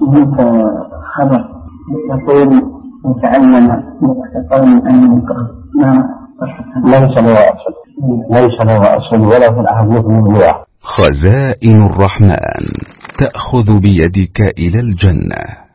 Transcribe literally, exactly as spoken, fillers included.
هناك خبر يقول متعلم يتقون أن يقرأ ما ليس له أصل ليس له أصل ولا في الأحاديث الموضوعة. خزائن الرحمن تأخذ بيدك إلى الجنة.